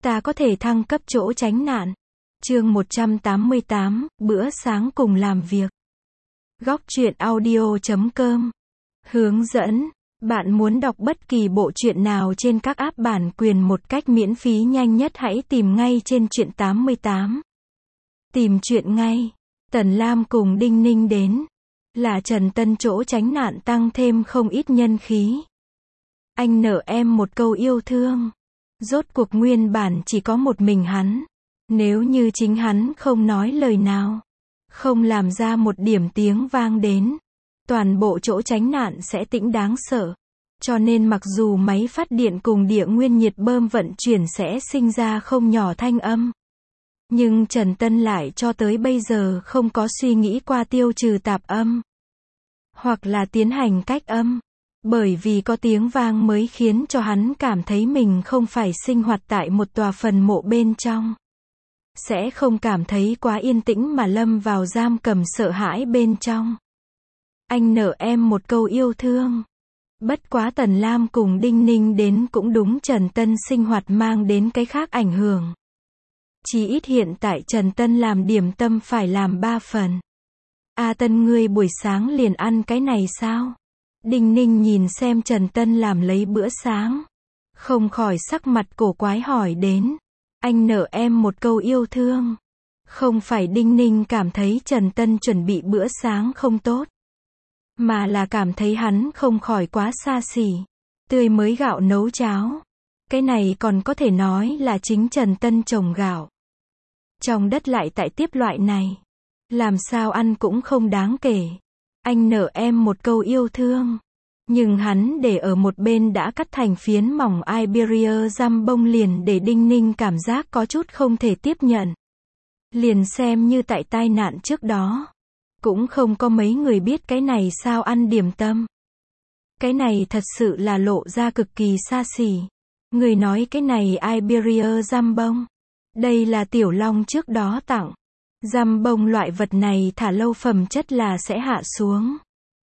ta có thể thăng cấp chỗ tránh nạn. Chương 188, bữa sáng cùng làm việc. Góc truyện audio.com. Hướng dẫn. Bạn muốn đọc bất kỳ bộ truyện nào trên các app bản quyền một cách miễn phí nhanh nhất hãy tìm ngay trên truyện 88. Tìm truyện ngay. Tần Lam cùng Đinh Ninh đến. Là Trần Tân chỗ tránh nạn tăng thêm không ít nhân khí. Anh nợ em một câu yêu thương. Rốt cuộc nguyên bản chỉ có một mình hắn. Nếu như chính hắn không nói lời nào, không làm ra một điểm tiếng vang đến, toàn bộ chỗ tránh nạn sẽ tĩnh đáng sợ. Cho nên mặc dù máy phát điện cùng địa nguyên nhiệt bơm vận chuyển sẽ sinh ra không nhỏ thanh âm, nhưng Trần Tân lại cho tới bây giờ không có suy nghĩ qua tiêu trừ tạp âm, hoặc là tiến hành cách âm. Bởi vì có tiếng vang mới khiến cho hắn cảm thấy mình không phải sinh hoạt tại một tòa phần mộ bên trong. Sẽ không cảm thấy quá yên tĩnh mà lâm vào giam cầm sợ hãi bên trong. Anh nợ em một câu yêu thương. Bất quá Tần Lam cùng Đinh Ninh đến cũng đúng Trần Tân sinh hoạt mang đến cái khác ảnh hưởng. Chỉ ít hiện tại Trần Tân làm điểm tâm phải làm 3 phần. Tân ngươi buổi sáng liền ăn cái này sao? Đinh Ninh nhìn xem Trần Tân làm lấy bữa sáng, không khỏi sắc mặt cổ quái hỏi đến. Anh nợ em một câu yêu thương. Không phải Đinh Ninh cảm thấy Trần Tân chuẩn bị bữa sáng không tốt, mà là cảm thấy hắn không khỏi quá xa xỉ. Tươi mới gạo nấu cháo. Cái này còn có thể nói là chính Trần Tân trồng gạo. Trong đất lại tại tiếp loại này. Làm sao ăn cũng không đáng kể. Anh nợ em một câu yêu thương. Nhưng hắn để ở một bên đã cắt thành phiến mỏng Iberia Jambon liền để Đinh Ninh cảm giác có chút không thể tiếp nhận. Liền xem như tại tai nạn trước đó, cũng không có mấy người biết cái này sao ăn điểm tâm. Cái này thật sự là lộ ra cực kỳ xa xỉ. Người nói cái này Iberia Jambon. Đây là Tiểu Long trước đó tặng. Jambon loại vật này thả lâu phẩm chất là sẽ hạ xuống.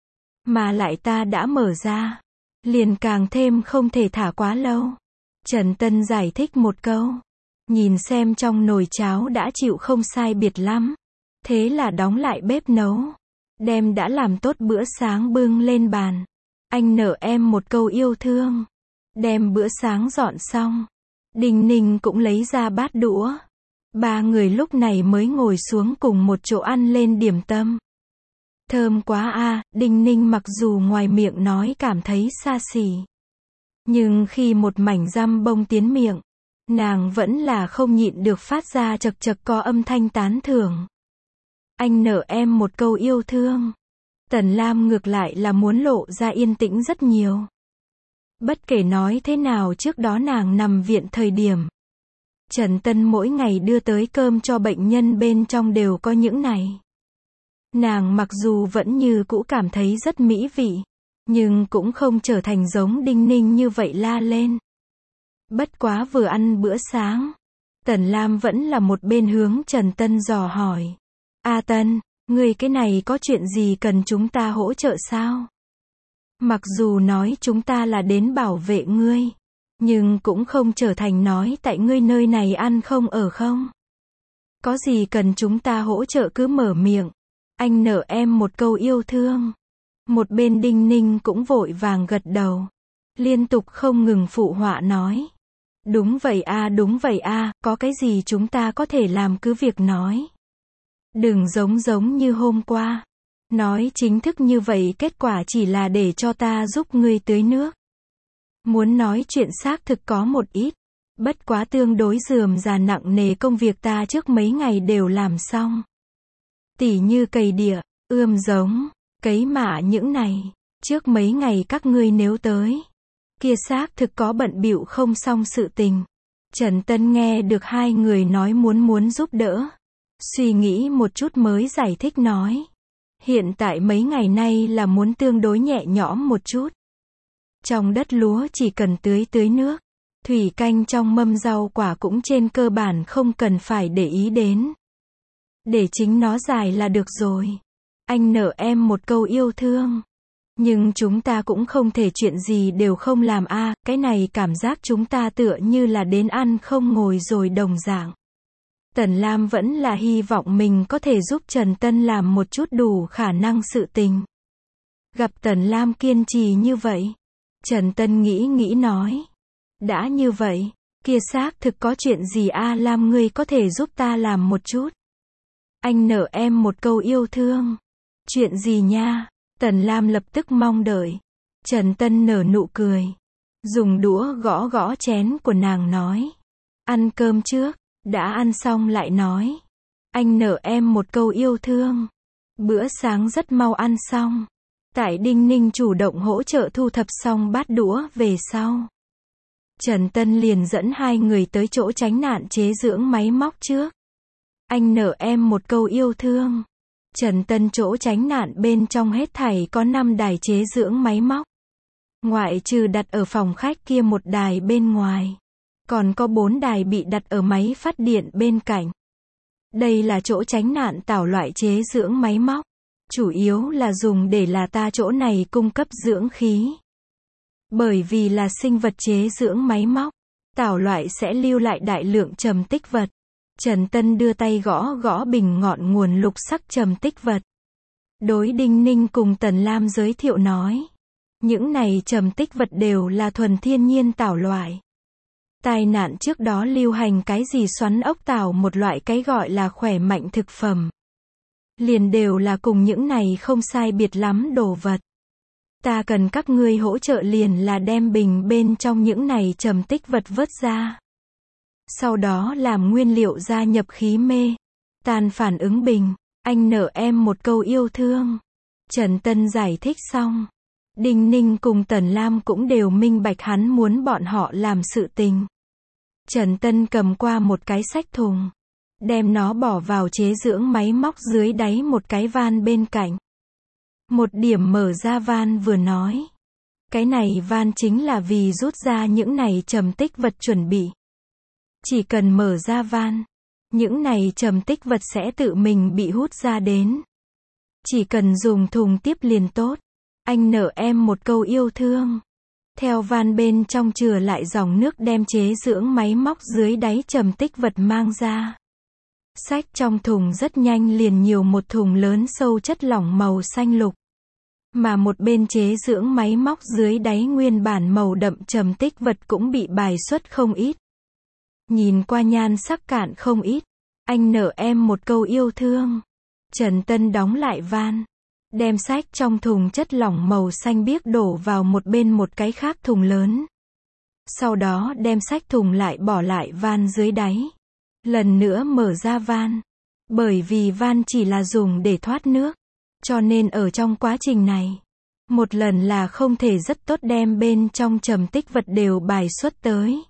Mà lại ta đã mở ra, liền càng thêm không thể thả quá lâu. Trần Tân giải thích một câu. Nhìn xem trong nồi cháo đã chịu không sai biệt lắm. Thế là đóng lại bếp nấu. Đem đã làm tốt bữa sáng bưng lên bàn. Anh nợ em một câu yêu thương. Đem bữa sáng dọn xong. Đinh Ninh cũng lấy ra bát đũa. 3 người lúc này mới ngồi xuống cùng một chỗ ăn lên điểm tâm. Thơm quá a. Đinh Ninh mặc dù ngoài miệng nói cảm thấy xa xỉ, nhưng khi một mảnh Jambon tiến miệng, nàng vẫn là không nhịn được phát ra chật chật có âm thanh tán thưởng. Anh nợ em một câu yêu thương. Tần Lam ngược lại là muốn lộ ra yên tĩnh rất nhiều. Bất kể nói thế nào trước đó nàng nằm viện thời điểm, Trần Tân mỗi ngày đưa tới cơm cho bệnh nhân bên trong đều có những này. Nàng mặc dù vẫn như cũ cảm thấy rất mỹ vị, nhưng cũng không trở thành giống Đinh Ninh như vậy la lên. Bất quá vừa ăn bữa sáng, Tần Lam vẫn là một bên hướng Trần Tân dò hỏi. Tân, ngươi cái này có chuyện gì cần chúng ta hỗ trợ sao? Mặc dù nói chúng ta là đến bảo vệ ngươi, nhưng cũng không trở thành nói tại ngươi nơi này ăn không ở không. Có gì cần chúng ta hỗ trợ cứ mở miệng. Anh nợ em một câu yêu thương. Một bên Đinh Ninh cũng vội vàng gật đầu, liên tục không ngừng phụ họa nói. Đúng vậy đúng vậy có cái gì chúng ta có thể làm cứ việc nói. Đừng giống như hôm qua. Nói chính thức như vậy kết quả chỉ là để cho ta giúp ngươi tưới nước. Muốn nói chuyện xác thực có một ít. Bất quá tương đối rườm rà nặng nề công việc ta trước mấy ngày đều làm xong. Tỉ như cày địa, ươm giống, cấy mạ những này. Trước mấy ngày các ngươi nếu tới, kia xác thực có bận bịu không xong sự tình. Trần Tân nghe được hai người nói muốn giúp đỡ. Suy nghĩ một chút mới giải thích nói. Hiện tại mấy ngày nay là muốn tương đối nhẹ nhõm một chút. Trong đất lúa chỉ cần tưới nước. Thủy canh trong mâm rau quả cũng trên cơ bản không cần phải để ý đến. Để chính nó dài là được rồi. Anh nợ em một câu yêu thương. Nhưng chúng ta cũng không thể chuyện gì đều không làm a, cái này cảm giác chúng ta tựa như là đến ăn không ngồi rồi đồng dạng. Tần Lam vẫn là hy vọng mình có thể giúp Trần Tân làm một chút đủ khả năng sự tình. Gặp Tần Lam kiên trì như vậy, Trần Tân nghĩ nghĩ nói. Đã như vậy, kia xác thực có chuyện gì a Lam ngươi có thể giúp ta làm một chút. Anh nợ em một câu yêu thương. Chuyện gì nha? Tần Lam lập tức mong đợi. Trần Tân nở nụ cười. Dùng đũa gõ gõ chén của nàng nói. Ăn cơm trước, đã ăn xong lại nói. Anh nợ em một câu yêu thương. Bữa sáng rất mau ăn xong. Tại Đinh Ninh chủ động hỗ trợ thu thập xong bát đũa về sau. Trần Tân liền dẫn hai người tới chỗ tránh nạn chế dưỡng máy móc trước. Anh nợ em một câu yêu thương. Trần Tân chỗ tránh nạn bên trong hết thảy có 5 đài chế dưỡng máy móc. Ngoại trừ đặt ở phòng khách kia một đài bên ngoài. Còn có 4 đài bị đặt ở máy phát điện bên cạnh. Đây là chỗ tránh nạn tảo loại chế dưỡng máy móc. Chủ yếu là dùng để là ta chỗ này cung cấp dưỡng khí. Bởi vì là sinh vật chế dưỡng máy móc, tảo loại sẽ lưu lại đại lượng trầm tích vật. Trần Tân đưa tay gõ gõ bình ngọn nguồn lục sắc trầm tích vật. Đối Đinh Ninh cùng Tần Lam giới thiệu nói. Những này trầm tích vật đều là thuần thiên nhiên tảo loại. Tai nạn trước đó lưu hành cái gì xoắn ốc tảo một loại cái gọi là khỏe mạnh thực phẩm. Liền đều là cùng những này không sai biệt lắm đồ vật. Ta cần các ngươi hỗ trợ liền là đem bình bên trong những này trầm tích vật vớt ra. Sau đó làm nguyên liệu gia nhập khí mê. Tan phản ứng bình. Anh nợ em một câu yêu thương. Trần Tân giải thích xong. Đinh Ninh cùng Tần Lam cũng đều minh bạch hắn muốn bọn họ làm sự tình. Trần Tân cầm qua một cái xách thùng. Đem nó bỏ vào chế dưỡng máy móc dưới đáy một cái van bên cạnh. Một điểm mở ra van vừa nói. Cái này van chính là vì rút ra những này trầm tích vật chuẩn bị. Chỉ cần mở ra van, những này trầm tích vật sẽ tự mình bị hút ra đến. Chỉ cần dùng thùng tiếp liền tốt. Anh nợ em một câu yêu thương. Theo van bên trong chừa lại dòng nước đem chế dưỡng máy móc dưới đáy trầm tích vật mang ra. Xách trong thùng rất nhanh liền nhiều một thùng lớn sâu chất lỏng màu xanh lục. Mà một bên chế dưỡng máy móc dưới đáy nguyên bản màu đậm trầm tích vật cũng bị bài xuất không ít. Nhìn qua nhan sắc cạn không ít. Anh nợ em một câu yêu thương. Trần Tân đóng lại van. Đem xách trong thùng chất lỏng màu xanh biếc đổ vào một bên một cái khác thùng lớn. Sau đó đem xách thùng lại bỏ lại van dưới đáy. Lần nữa mở ra van. Bởi vì van chỉ là dùng để thoát nước. Cho nên ở trong quá trình này, một lần là không thể rất tốt đem bên trong trầm tích vật đều bài xuất tới.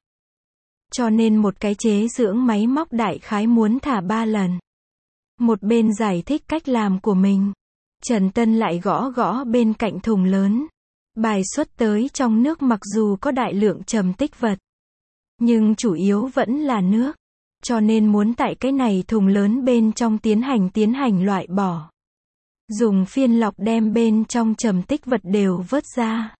Cho nên một cái chế dưỡng máy móc đại khái muốn thả 3 lần. Một bên giải thích cách làm của mình. Trần Tân lại gõ gõ bên cạnh thùng lớn. Bài xuất tới trong nước mặc dù có đại lượng trầm tích vật. Nhưng chủ yếu vẫn là nước. Cho nên muốn tại cái này thùng lớn bên trong tiến hành loại bỏ. Dùng phiên lọc đem bên trong trầm tích vật đều vớt ra.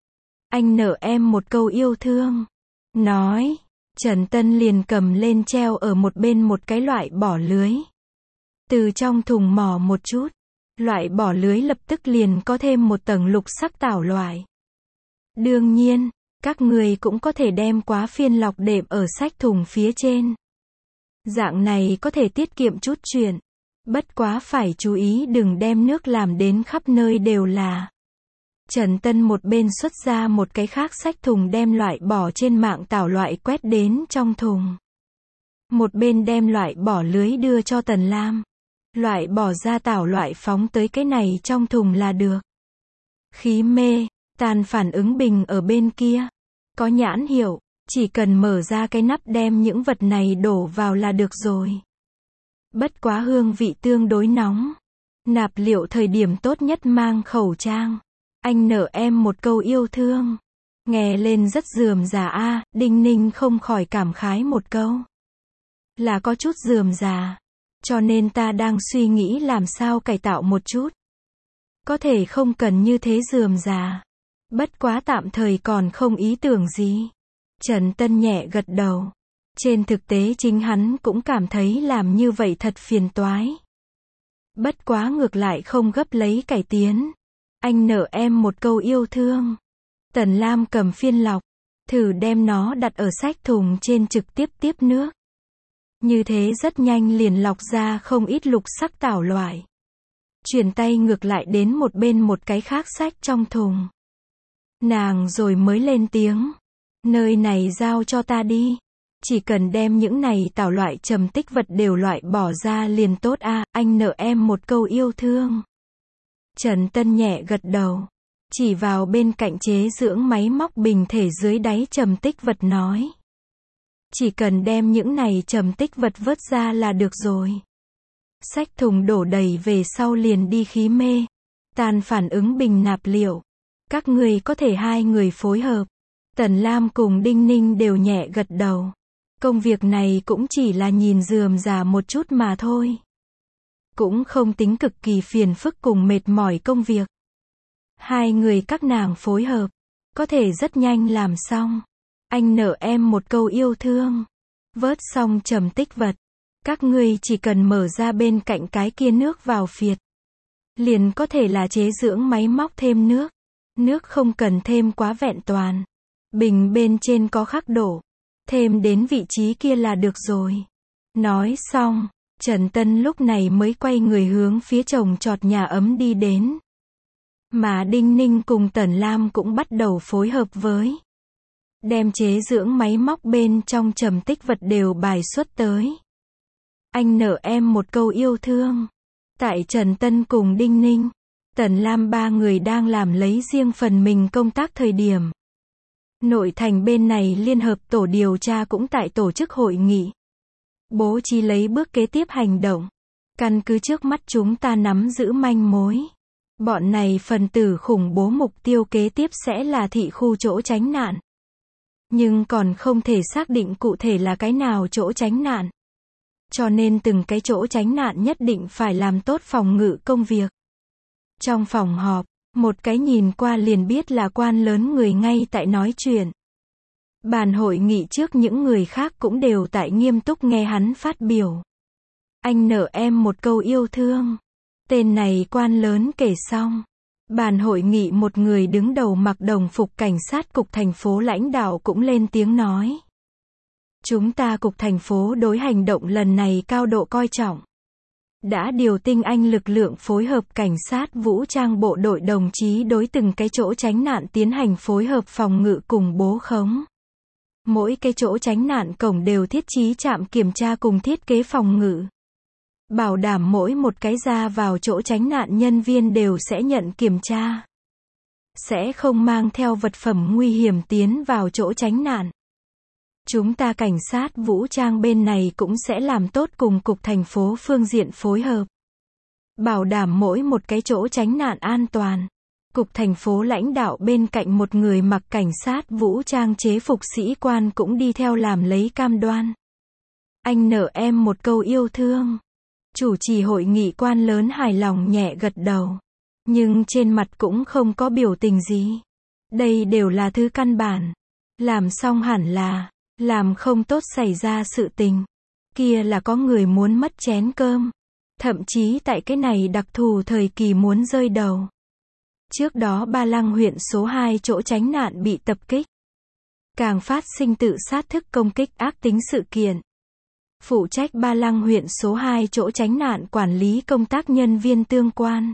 Anh nợ em một câu yêu thương. Nói. Trần Tân liền cầm lên treo ở một bên một cái loại bỏ lưới. Từ trong thùng mò một chút. Loại bỏ lưới lập tức liền có thêm một tầng lục sắc tảo loại. Đương nhiên, các người cũng có thể đem quá phiên lọc đệm ở xách thùng phía trên. Dạng này có thể tiết kiệm chút chuyện. Bất quá phải chú ý đừng đem nước làm đến khắp nơi đều là. Trần Tân một bên xuất ra một cái khác xách thùng đem loại bỏ trên mạng tảo loại quét đến trong thùng. Một bên đem loại bỏ lưới đưa cho Tần Lam. Loại bỏ ra tảo loại phóng tới cái này trong thùng là được. Khí mê, tan phản ứng bình ở bên kia. Có nhãn hiệu, chỉ cần mở ra cái nắp đem những vật này đổ vào là được rồi. Bất quá hương vị tương đối nóng. Nạp liệu thời điểm tốt nhất mang khẩu trang. Anh nợ em một câu yêu thương. Nghe lên rất rườm rà a, Đinh Ninh không khỏi cảm khái một câu. Là có chút rườm rà. Cho nên ta đang suy nghĩ làm sao cải tạo một chút. Có thể không cần như thế rườm rà. Bất quá tạm thời còn không ý tưởng gì. Trần Tân nhẹ gật đầu. Trên thực tế chính hắn cũng cảm thấy làm như vậy thật phiền toái. Bất quá ngược lại không gấp lấy cải tiến. Anh nợ em một câu yêu thương. Tần Lam cầm phiên lọc, thử đem nó đặt ở xách thùng trên trực tiếp tiếp nước. Như thế rất nhanh liền lọc ra không ít lục sắc tảo loại. Chuyển tay ngược lại đến một bên một cái khác xách trong thùng. Nàng rồi mới lên tiếng. Nơi này giao cho ta đi. Chỉ cần đem những này tảo loại trầm tích vật đều loại bỏ ra liền tốt a, anh nợ em một câu yêu thương. Trần Tân nhẹ gật đầu. Chỉ vào bên cạnh chế dưỡng máy móc bình thể dưới đáy trầm tích vật nói. Chỉ cần đem những này trầm tích vật vớt ra là được rồi. Xách thùng đổ đầy về sau liền đi khí mê. Tan phản ứng bình nạp liệu. Các người có thể hai người phối hợp. Tần Lam cùng Đinh Ninh đều nhẹ gật đầu. Công việc này cũng chỉ là nhìn rườm rà một chút mà thôi. Cũng không tính cực kỳ phiền phức cùng mệt mỏi công việc. Hai người các nàng phối hợp. Có thể rất nhanh làm xong. Anh nợ em một câu yêu thương. Vớt xong trầm tích vật. Các ngươi chỉ cần mở ra bên cạnh cái kia nước vào phiệt. Liền có thể là chế dưỡng máy móc thêm nước. Nước không cần thêm quá vẹn toàn. Bình bên trên có khắc đổ. Thêm đến vị trí kia là được rồi. Nói xong, Trần Tân lúc này mới quay người hướng phía trồng trọt nhà ấm đi đến. Mà Đinh Ninh cùng Tần Lam cũng bắt đầu phối hợp với. Đem chế dưỡng máy móc bên trong trầm tích vật đều bài xuất tới. Anh nợ em một câu yêu thương. Tại Trần Tân cùng Đinh Ninh, Tần Lam ba người đang làm lấy riêng phần mình công tác thời điểm. Nội thành bên này liên hợp tổ điều tra cũng tại tổ chức hội nghị. Bố trí lấy bước kế tiếp hành động. Căn cứ trước mắt chúng ta nắm giữ manh mối. Bọn này phần tử khủng bố mục tiêu kế tiếp sẽ là thị khu chỗ tránh nạn. Nhưng còn không thể xác định cụ thể là cái nào chỗ tránh nạn. Cho nên từng cái chỗ tránh nạn nhất định phải làm tốt phòng ngự công việc. Trong phòng họp, một cái nhìn qua liền biết là quan lớn người ngay tại nói chuyện. Bàn hội nghị trước những người khác cũng đều tại nghiêm túc nghe hắn phát biểu. Anh nợ em một câu yêu thương. Tên này quan lớn kể xong. Bàn hội nghị một người đứng đầu mặc đồng phục cảnh sát cục thành phố lãnh đạo cũng lên tiếng nói. Chúng ta cục thành phố đối hành động lần này cao độ coi trọng. Đã điều tinh anh lực lượng phối hợp cảnh sát vũ trang bộ đội đồng chí đối từng cái chỗ tránh nạn tiến hành phối hợp phòng ngự cùng bố khống. Mỗi cái chỗ tránh nạn cổng đều thiết trí trạm kiểm tra cùng thiết kế phòng ngự. Bảo đảm mỗi một cái ra vào chỗ tránh nạn nhân viên đều sẽ nhận kiểm tra. Sẽ không mang theo vật phẩm nguy hiểm tiến vào chỗ tránh nạn. Chúng ta cảnh sát vũ trang bên này cũng sẽ làm tốt cùng cục thành phố phương diện phối hợp. Bảo đảm mỗi một cái chỗ tránh nạn an toàn. Cục thành phố lãnh đạo bên cạnh một người mặc cảnh sát vũ trang chế phục sĩ quan cũng đi theo làm lấy cam đoan. Anh nợ em một câu yêu thương. Chủ trì hội nghị quan lớn hài lòng nhẹ gật đầu. Nhưng trên mặt cũng không có biểu tình gì. Đây đều là thứ căn bản. Làm xong hẳn là, làm không tốt xảy ra sự tình. Kia là có người muốn mất chén cơm. Thậm chí tại cái này đặc thù thời kỳ muốn rơi đầu. Trước đó Ba Lăng huyện số 2 chỗ tránh nạn bị tập kích. Càng phát sinh tự sát thức công kích ác tính sự kiện. Phụ trách Ba Lăng huyện số 2 chỗ tránh nạn quản lý công tác nhân viên tương quan.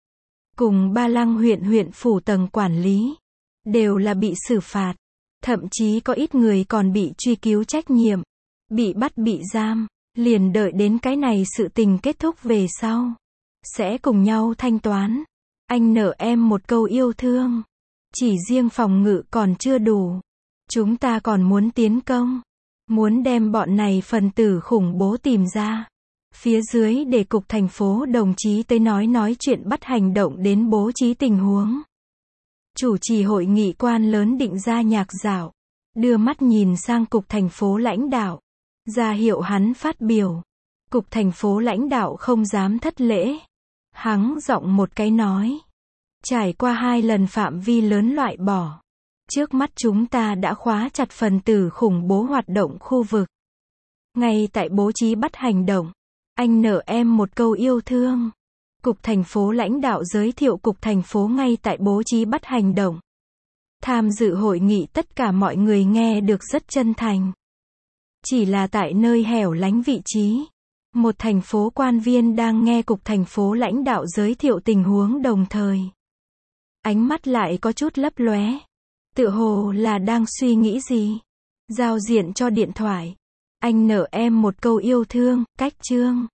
Cùng Ba Lăng huyện huyện phủ tầng quản lý. Đều là bị xử phạt. Thậm chí có ít người còn bị truy cứu trách nhiệm. Bị bắt bị giam. Liền đợi đến cái này sự tình kết thúc về sau. Sẽ cùng nhau thanh toán. Anh nợ em một câu yêu thương. Chỉ riêng phòng ngự còn chưa đủ. Chúng ta còn muốn tiến công. Muốn đem bọn này phần tử khủng bố tìm ra. Phía dưới để cục thành phố đồng chí tới nói chuyện bắt hành động đến bố trí tình huống. Chủ trì hội nghị quan lớn định ra nhạc dạo. Đưa mắt nhìn sang cục thành phố lãnh đạo. Ra hiệu hắn phát biểu. Cục thành phố lãnh đạo không dám thất lễ. Hắng giọng một cái nói. Trải qua 2 lần phạm vi lớn loại bỏ. Trước mắt chúng ta đã khóa chặt phần tử khủng bố hoạt động khu vực. Ngay tại bố trí bắt hành động, anh nợ em một câu yêu thương. Cục thành phố lãnh đạo giới thiệu cục thành phố ngay tại bố trí bắt hành động. Tham dự hội nghị tất cả mọi người nghe được rất chân thành. Chỉ là tại nơi hẻo lánh vị trí. Một thành phố quan viên đang nghe cục thành phố lãnh đạo giới thiệu tình huống đồng thời. Ánh mắt lại có chút lấp lóe. Tựa hồ là đang suy nghĩ gì. Giao diện cho điện thoại. Anh nợ em một câu yêu thương, cách chương.